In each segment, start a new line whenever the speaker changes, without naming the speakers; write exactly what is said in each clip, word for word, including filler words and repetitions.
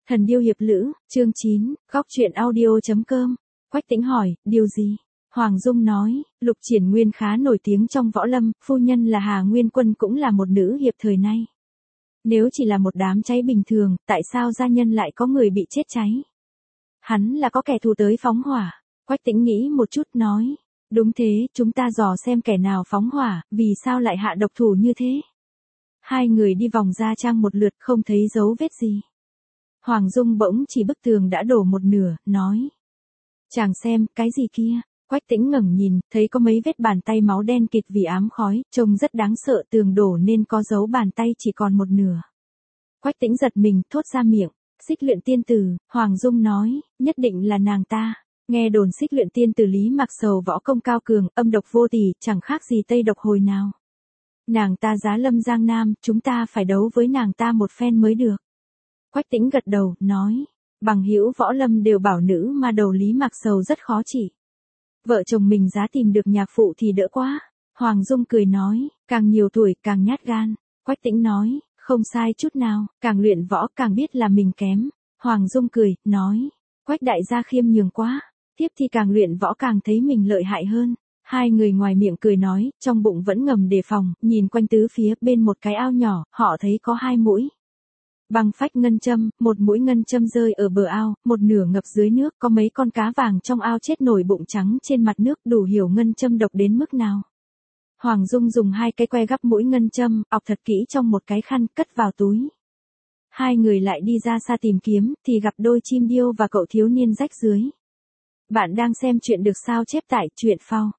Thần điêu hiệp lữ, chương chín, góc truyện audio.com. Quách Tĩnh hỏi, điều gì? Hoàng Dung nói, Lục Triển Nguyên khá nổi tiếng trong võ lâm, phu nhân là Hà Nguyên Quân cũng là một nữ hiệp thời nay. Nếu chỉ là một đám cháy bình thường, tại sao gia nhân lại có người bị chết cháy? Hắn là có kẻ thù tới phóng hỏa. Quách Tĩnh nghĩ một chút nói, đúng thế, chúng ta dò xem kẻ nào phóng hỏa, vì sao lại hạ độc thủ như thế? Hai người đi vòng ra trang một lượt không thấy dấu vết gì. Hoàng Dung bỗng chỉ bức tường đã đổ một nửa, nói. Chàng xem, cái gì kia? Quách Tĩnh ngẩng nhìn, thấy có mấy vết bàn tay máu đen kịt vì ám khói, trông rất đáng sợ, tường đổ nên có dấu bàn tay chỉ còn một nửa. Quách Tĩnh giật mình, thốt ra miệng, Xích Luyện Tiên Tử. Hoàng Dung nói, nhất định là nàng ta. Nghe đồn Xích Luyện Tiên Tử Lý Mạc Sầu võ công cao cường, âm độc vô tỷ, chẳng khác gì Tây Độc hồi nào. Nàng ta giá lâm Giang Nam, chúng ta phải đấu với nàng ta một phen mới được. Quách Tĩnh gật đầu, nói, bằng hữu võ lâm đều bảo nữ ma đầu Lý Mạc Sầu rất khó trị. Vợ chồng mình giá tìm được nhạc phụ thì đỡ quá. Hoàng Dung cười nói, càng nhiều tuổi càng nhát gan. Quách Tĩnh nói, không sai chút nào, càng luyện võ càng biết là mình kém. Hoàng Dung cười, nói, Quách đại gia khiêm nhường quá, tiếp thì càng luyện võ càng thấy mình lợi hại hơn. Hai người ngoài miệng cười nói, trong bụng vẫn ngầm đề phòng, nhìn quanh tứ phía bên một cái ao nhỏ, họ thấy có hai mũi. Băng phách ngân châm, một mũi ngân châm rơi ở bờ ao, một nửa ngập dưới nước, có mấy con cá vàng trong ao chết nổi bụng trắng trên mặt nước, đủ hiểu ngân châm độc đến mức nào. Hoàng Dung dùng hai cái que gắp mũi ngân châm, ọc thật kỹ trong một cái khăn, cất vào túi. Hai người lại đi ra xa tìm kiếm, thì gặp đôi chim điêu và cậu thiếu niên rách dưới. Bạn đang xem chuyện được sao chép tại truyện phao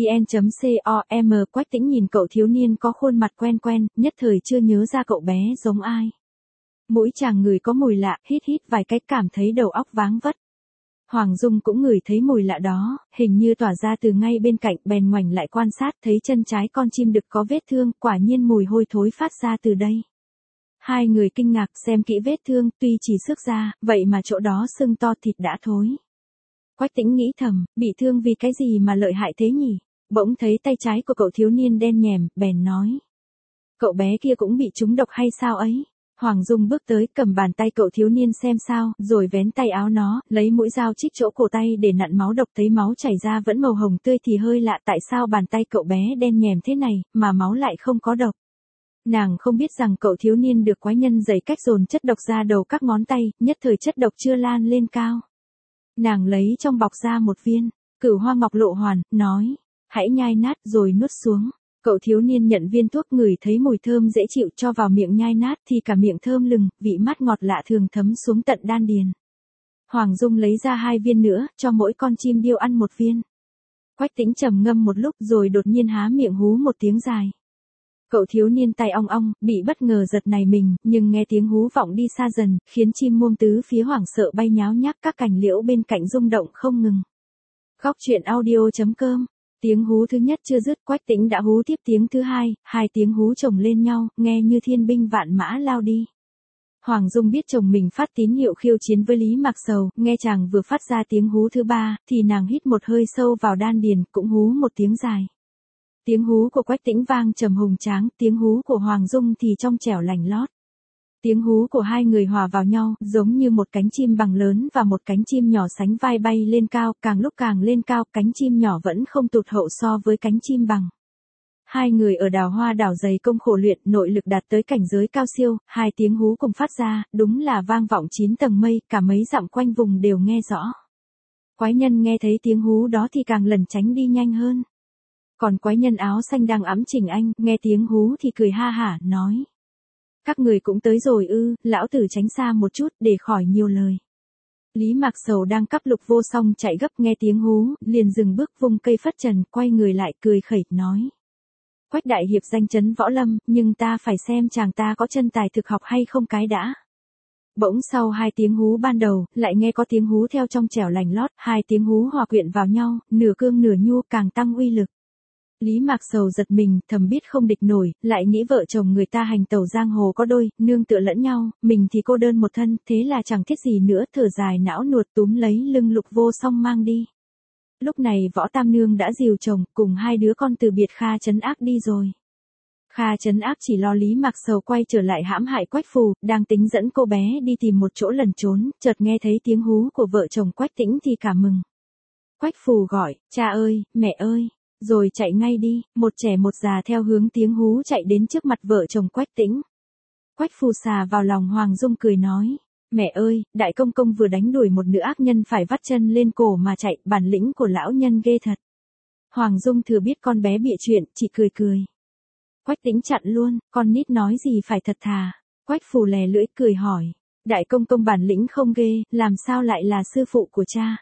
vn.com. Quách Tĩnh nhìn cậu thiếu niên có khuôn mặt quen quen, nhất thời chưa nhớ ra cậu bé giống ai. Mũi chàng người có mùi lạ, hít hít vài cái cảm thấy đầu óc váng vất. Hoàng Dung cũng ngửi thấy mùi lạ đó, hình như tỏa ra từ ngay bên cạnh, bèn ngoảnh lại quan sát, thấy chân trái con chim đực có vết thương, quả nhiên mùi hôi thối phát ra từ đây. Hai người kinh ngạc xem kỹ vết thương, tuy chỉ xước ra, vậy mà chỗ đó sưng to thịt đã thối. Quách Tĩnh nghĩ thầm, bị thương vì cái gì mà lợi hại thế nhỉ? Bỗng thấy tay trái của cậu thiếu niên đen nhèm, bèn nói. Cậu bé kia cũng bị trúng độc hay sao ấy? Hoàng Dung bước tới, cầm bàn tay cậu thiếu niên xem sao, rồi vén tay áo nó, lấy mũi dao chích chỗ cổ tay để nặn máu độc, thấy máu chảy ra vẫn màu hồng tươi thì hơi lạ, tại sao bàn tay cậu bé đen nhèm thế này, mà máu lại không có độc. Nàng không biết rằng cậu thiếu niên được quái nhân dày cách dồn chất độc ra đầu các ngón tay, nhất thời chất độc chưa lan lên cao. Nàng lấy trong bọc ra một viên, Cửu Hoa Ngọc Lộ Hoàn, nói, hãy nhai nát rồi nuốt xuống. Cậu thiếu niên nhận viên thuốc, ngửi thấy mùi thơm dễ chịu, cho vào miệng nhai nát thì cả miệng thơm lừng, vị mát ngọt lạ thường thấm xuống tận đan điền. Hoàng Dung lấy ra hai viên nữa, cho mỗi con chim điêu ăn một viên. Quách Tĩnh trầm ngâm một lúc rồi đột nhiên há miệng hú một tiếng dài. Cậu thiếu niên tay ong ong, bị bất ngờ giật nảy mình, nhưng nghe tiếng hú vọng đi xa dần, khiến chim muông tứ phía hoảng sợ bay nháo nhác, các cành liễu bên cạnh rung động không ngừng. Góc truyện audio.com. Tiếng hú thứ nhất chưa dứt, Quách Tĩnh đã hú tiếp tiếng thứ hai, hai tiếng hú chồng lên nhau, nghe như thiên binh vạn mã lao đi. Hoàng Dung biết chồng mình phát tín hiệu khiêu chiến với Lý Mạc Sầu, nghe chàng vừa phát ra tiếng hú thứ ba, thì nàng hít một hơi sâu vào đan điền, cũng hú một tiếng dài. Tiếng hú của Quách Tĩnh vang trầm hùng tráng, tiếng hú của Hoàng Dung thì trong trẻo lành lót. Tiếng hú của hai người hòa vào nhau, giống như một cánh chim bằng lớn và một cánh chim nhỏ sánh vai bay lên cao, càng lúc càng lên cao, cánh chim nhỏ vẫn không tụt hậu so với cánh chim bằng. Hai người ở Đào Hoa đảo dày công khổ luyện, nội lực đạt tới cảnh giới cao siêu, hai tiếng hú cùng phát ra, đúng là vang vọng chín tầng mây, cả mấy dặm quanh vùng đều nghe rõ. Quái nhân nghe thấy tiếng hú đó thì càng lẩn tránh đi nhanh hơn. Còn quái nhân áo xanh đang ẵm Trình Anh, nghe tiếng hú thì cười ha hả, nói. Các người cũng tới rồi ư, lão tử tránh xa một chút để khỏi nhiều lời. Lý Mạc Sầu đang cắp Lục Vô Song chạy gấp, nghe tiếng hú, liền dừng bước vung cây phất trần, quay người lại cười khẩy, nói. Quách đại hiệp danh chấn võ lâm, nhưng ta phải xem chàng ta có chân tài thực học hay không cái đã. Bỗng sau hai tiếng hú ban đầu, lại nghe có tiếng hú theo trong trẻo lành lót, hai tiếng hú hòa quyện vào nhau, nửa cương nửa nhu, càng tăng uy lực. Lý Mạc Sầu giật mình, thầm biết không địch nổi, lại nghĩ vợ chồng người ta hành tẩu giang hồ có đôi, nương tựa lẫn nhau, mình thì cô đơn một thân, thế là chẳng thiết gì nữa, thở dài não nuột túm lấy lưng Lục Vô Song mang đi. Lúc này Võ Tam Nương đã dìu chồng, cùng hai đứa con từ biệt Kha trấn ác đi rồi. Kha trấn áp chỉ lo Lý Mạc Sầu quay trở lại hãm hại Quách Phù, đang tính dẫn cô bé đi tìm một chỗ lẩn trốn, chợt nghe thấy tiếng hú của vợ chồng Quách Tĩnh thì cả mừng. Quách Phù gọi, cha ơi, mẹ ơi, rồi chạy ngay đi, một trẻ một già theo hướng tiếng hú chạy đến trước mặt vợ chồng Quách Tĩnh. Quách Phù xà vào lòng Hoàng Dung cười nói, mẹ ơi, đại công công vừa đánh đuổi một nữ ác nhân phải vắt chân lên cổ mà chạy, bản lĩnh của lão nhân ghê thật. Hoàng Dung thừa biết con bé bịa chuyện, chỉ cười cười. Quách Tĩnh chặn luôn, con nít nói gì phải thật thà. Quách Phù lè lưỡi cười hỏi, đại công công bản lĩnh không ghê, làm sao lại là sư phụ của cha?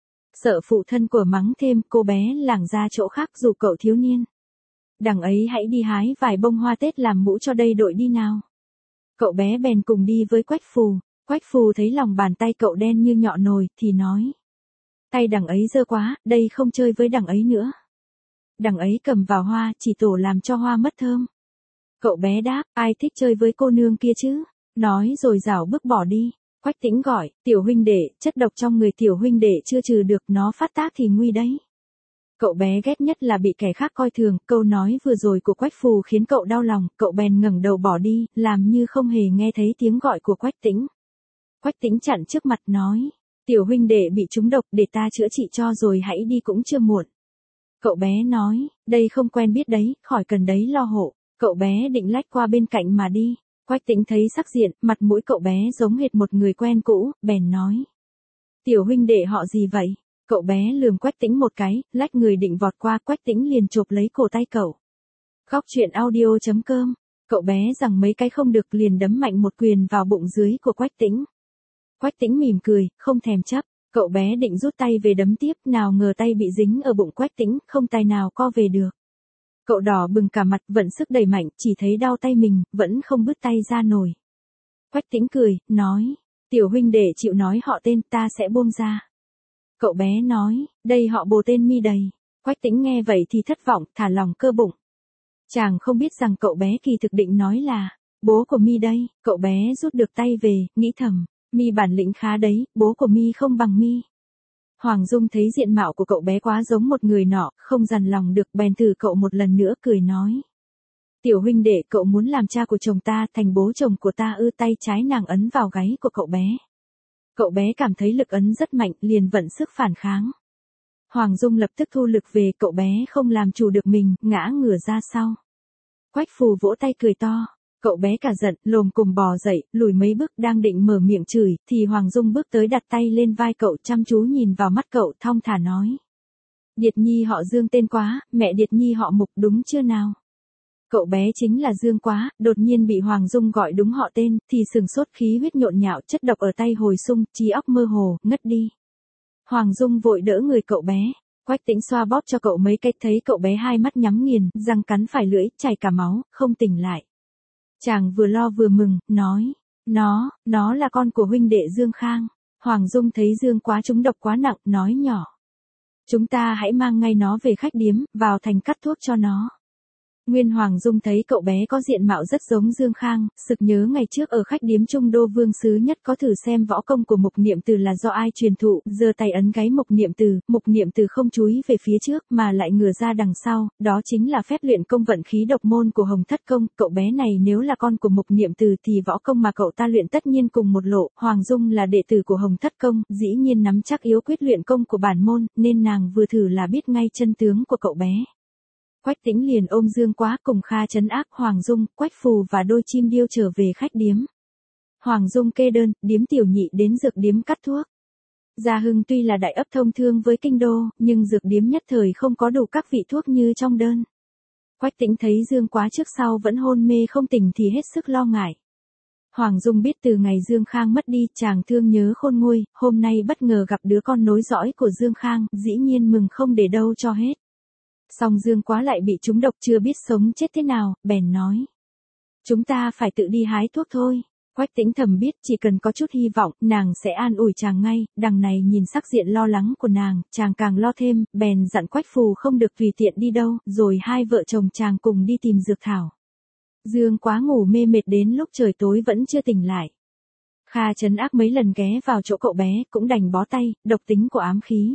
Sợ phụ thân của mắng thêm, cô bé lảng ra chỗ khác dù cậu thiếu niên. Đằng ấy hãy đi hái vài bông hoa Tết làm mũ cho đây đội đi nào. Cậu bé bèn cùng đi với Quách Phù. Quách Phù thấy lòng bàn tay cậu đen như nhọ nồi, thì nói, tay đằng ấy dơ quá, đây không chơi với đằng ấy nữa. Đằng ấy cầm vào hoa, chỉ tổ làm cho hoa mất thơm. Cậu bé đáp, ai thích chơi với cô nương kia chứ? Nói rồi rảo bước bỏ đi. Quách Tĩnh gọi, tiểu huynh đệ, chất độc trong người tiểu huynh đệ chưa trừ được, nó phát tác thì nguy đấy. Cậu bé ghét nhất là bị kẻ khác coi thường, câu nói vừa rồi của Quách Phù khiến cậu đau lòng, cậu bèn ngẩng đầu bỏ đi, làm như không hề nghe thấy tiếng gọi của Quách Tĩnh. Quách Tĩnh chặn trước mặt nói, tiểu huynh đệ bị trúng độc, để ta chữa trị cho rồi hãy đi cũng chưa muộn. Cậu bé nói, đây không quen biết đấy, khỏi cần đấy lo hộ. Cậu bé định lách qua bên cạnh mà đi. Quách Tĩnh thấy sắc diện, mặt mũi cậu bé giống hệt một người quen cũ, bèn nói, tiểu huynh đệ họ gì vậy? Cậu bé lườm Quách Tĩnh một cái, lách người định vọt qua, Quách Tĩnh liền chộp lấy cổ tay cậu. Góc truyện audio chấm com. Cậu bé rằng mấy cái không được liền đấm mạnh một quyền vào bụng dưới của Quách Tĩnh. Quách Tĩnh mỉm cười, không thèm chấp. Cậu bé định rút tay về đấm tiếp, nào ngờ tay bị dính ở bụng Quách Tĩnh, không tài nào co về được. Cậu đỏ bừng cả mặt, vận sức đẩy mạnh, chỉ thấy đau tay mình, vẫn không bứt tay ra nổi. Quách Tĩnh cười, nói, tiểu huynh đệ chịu nói họ tên, ta sẽ buông ra. Cậu bé nói, đây họ Bồ tên Mi đầy. Quách Tĩnh nghe vậy thì thất vọng, thả lòng cơ bụng. Chàng không biết rằng cậu bé kỳ thực định nói là, bố của Mi đây. Cậu bé rút được tay về, nghĩ thầm, Mi bản lĩnh khá đấy, bố của Mi không bằng Mi. Hoàng Dung thấy diện mạo của cậu bé quá giống một người nọ, không dằn lòng được, bèn thử cậu một lần nữa cười nói. Tiểu huynh đệ, cậu muốn làm cha của chồng ta, thành bố chồng của ta ư? Tay trái nàng ấn vào gáy của cậu bé. Cậu bé cảm thấy lực ấn rất mạnh, liền vận sức phản kháng. Hoàng Dung lập tức thu lực về, cậu bé không làm chủ được mình, ngã ngửa ra sau. Quách Phù vỗ tay cười to. Cậu bé cả giận, lồm cồm bò dậy, lùi mấy bước, đang định mở miệng chửi, thì Hoàng Dung bước tới đặt tay lên vai cậu, chăm chú nhìn vào mắt cậu, thong thả nói. Điệt Nhi họ Dương tên Quá, mẹ Điệt Nhi họ Mục, đúng chưa nào? Cậu bé chính là Dương Quá, đột nhiên bị Hoàng Dung gọi đúng họ tên, thì sừng sốt, khí huyết nhộn nhạo, chất độc ở tay hồi sung, trí óc mơ hồ, ngất đi. Hoàng Dung vội đỡ người cậu bé. Quách Tĩnh xoa bóp cho cậu mấy cái, thấy cậu bé hai mắt nhắm nghiền, răng cắn phải lưỡi, chảy cả máu, không tỉnh lại. Chàng vừa lo vừa mừng, nói, nó, nó là con của huynh đệ Dương Khang. Hoàng Dung thấy Dương Quá trúng độc quá nặng, nói nhỏ. Chúng ta hãy mang ngay nó về khách điếm, vào thành cắt thuốc cho nó. Nguyên Hoàng Dung thấy cậu bé có diện mạo rất giống Dương Khang, sực nhớ ngày trước ở khách điếm Trung Đô Vương Sứ Nhất có thử xem võ công của Mục Niệm Từ là do ai truyền thụ, giơ tay ấn gáy Mục Niệm Từ, Mục Niệm Từ không chúi về phía trước mà lại ngửa ra đằng sau, đó chính là phép luyện công vận khí độc môn của Hồng Thất Công. Cậu bé này nếu là con của Mục Niệm Từ thì võ công mà cậu ta luyện tất nhiên cùng một lộ. Hoàng Dung là đệ tử của Hồng Thất Công, dĩ nhiên nắm chắc yếu quyết luyện công của bản môn, nên nàng vừa thử là biết ngay chân tướng của cậu bé. Quách Tĩnh liền ôm Dương Quá cùng Kha trấn ác, Hoàng Dung, Quách Phù và đôi chim điêu trở về khách điếm. Hoàng Dung kê đơn, điếm tiểu nhị đến dược điếm cắt thuốc. Gia Hưng tuy là đại ấp thông thương với kinh đô, nhưng dược điếm nhất thời không có đủ các vị thuốc như trong đơn. Quách Tĩnh thấy Dương Quá trước sau vẫn hôn mê không tỉnh thì hết sức lo ngại. Hoàng Dung biết từ ngày Dương Khang mất đi, chàng thương nhớ khôn nguôi, hôm nay bất ngờ gặp đứa con nối dõi của Dương Khang, dĩ nhiên mừng không để đâu cho hết. Song Dương Quá lại bị trúng độc, chưa biết sống chết thế nào, bèn nói. Chúng ta phải tự đi hái thuốc thôi. Quách Tĩnh thầm biết chỉ cần có chút hy vọng, nàng sẽ an ủi chàng ngay. Đằng này nhìn sắc diện lo lắng của nàng, chàng càng lo thêm, bèn dặn Quách Phù không được tùy tiện đi đâu, rồi hai vợ chồng chàng cùng đi tìm dược thảo. Dương Quá ngủ mê mệt đến lúc trời tối vẫn chưa tỉnh lại. Kha trấn ác mấy lần ghé vào chỗ cậu bé, cũng đành bó tay, độc tính của ám khí.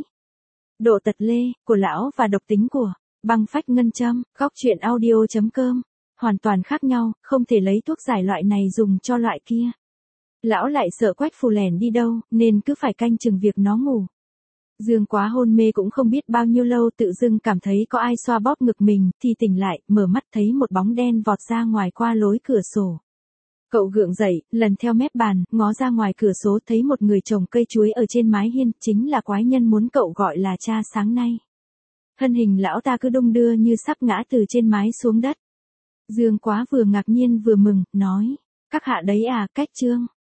Độ tật lê, của lão và độc tính của băng phách ngân châm. Góc truyện audio chấm com hoàn toàn khác nhau, không thể lấy thuốc giải loại này dùng cho loại kia. Lão lại sợ Quách Phù lẻn đi đâu, nên cứ phải canh chừng việc nó ngủ. Dương Quá hôn mê cũng không biết bao nhiêu lâu, tự dưng cảm thấy có ai xoa bóp ngực mình, thì tỉnh lại, mở mắt thấy một bóng đen vọt ra ngoài qua lối cửa sổ. Cậu gượng dậy, lần theo mép bàn, ngó ra ngoài cửa sổ thấy một người trồng cây chuối ở trên mái hiên, chính là quái nhân muốn cậu gọi là cha sáng nay. Thân hình lão ta cứ đung đưa như sắp ngã từ trên mái xuống đất. Dương Quá vừa ngạc nhiên vừa mừng, nói, các hạ đấy à, Cách Trương.